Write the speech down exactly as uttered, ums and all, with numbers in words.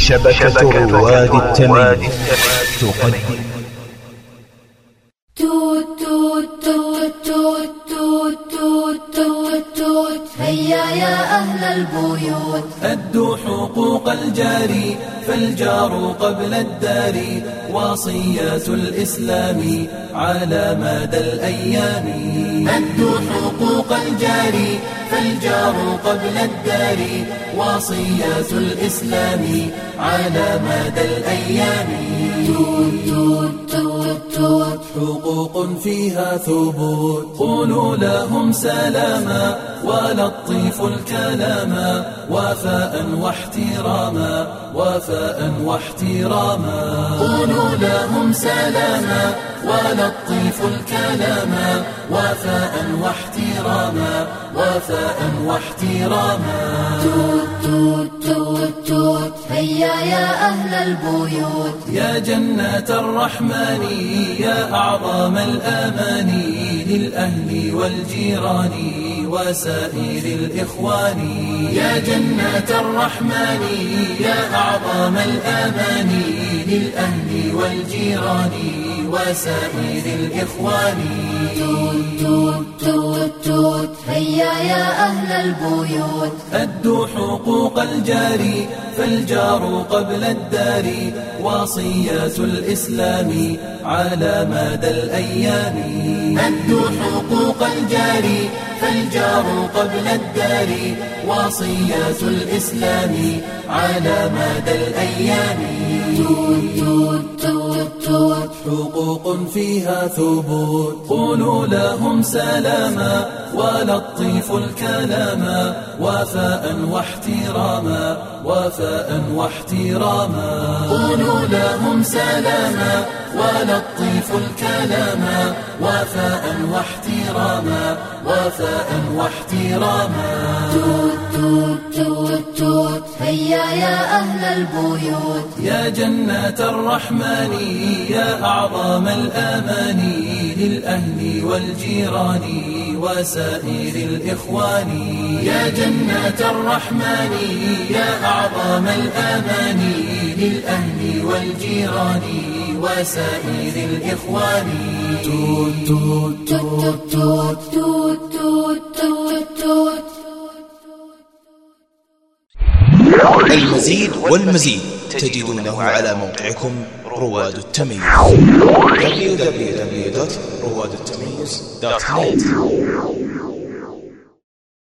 شبكة رواد التمييز تقدم توت توت توت توت توت توت توت توت هيا يا أهل البيوت أدوا حقوق الجار فالجار قبل الدار وصيات الإسلام على مدى الأيام. أدوا حقوق الجار فالجار قبل الدار وصيات الإسلام على مدى الأيام. توت توت توت توت حقوق فيها ثبوت قولوا لهم سلاما ولطيفوا الكلاما وفاء واحتراما وفاء واحتراما. قولوا لهم سلاما ولطيفوا الكلاما وفاء واحتراما وفاء واحتراما. توت توت توت توت هيا يا أهل البيوت يا جنات الرحمن يا أعظم الآمان للأهل والجيران وسائر الإخوان. يا جنات الرحمن يا أعظم الآمان للأهل والجيران وسائر الإخوان. توت توت توت توت هيا يا أهل البيوت أدوا حقوق الجار فالجار قبل الدار وصيات الإسلام على مدى الأيام. أدوا حقوق الجار فالجار قبل الدار وصيات الإسلام على مدى الأيام. توت توت توت توت حقوق فيها ثبوت قولوا لهم سلاما ولطيفوا الكلاما وفاء واحتراما وفاء واحتراما. قولوا لهم سلاما ولطيفوا الكلاما وفاء واحتراما وفاء واحتراما. توت توت توت توت هيا يا أهل البيوت يا جنات الرحمن يا أعظم الآمان للأهل والجيران وسائر الإخوان. يا جنات الرحمن يا أعظم الآمان للأهل والجيران وسائر الإخوان. توت توت توت توت توت توت توت توت. المزيد والمزيد تجدونه على موقعكم رواد التمييز دبليو دبليو دبليو دوت رواد التمييز دوت نت.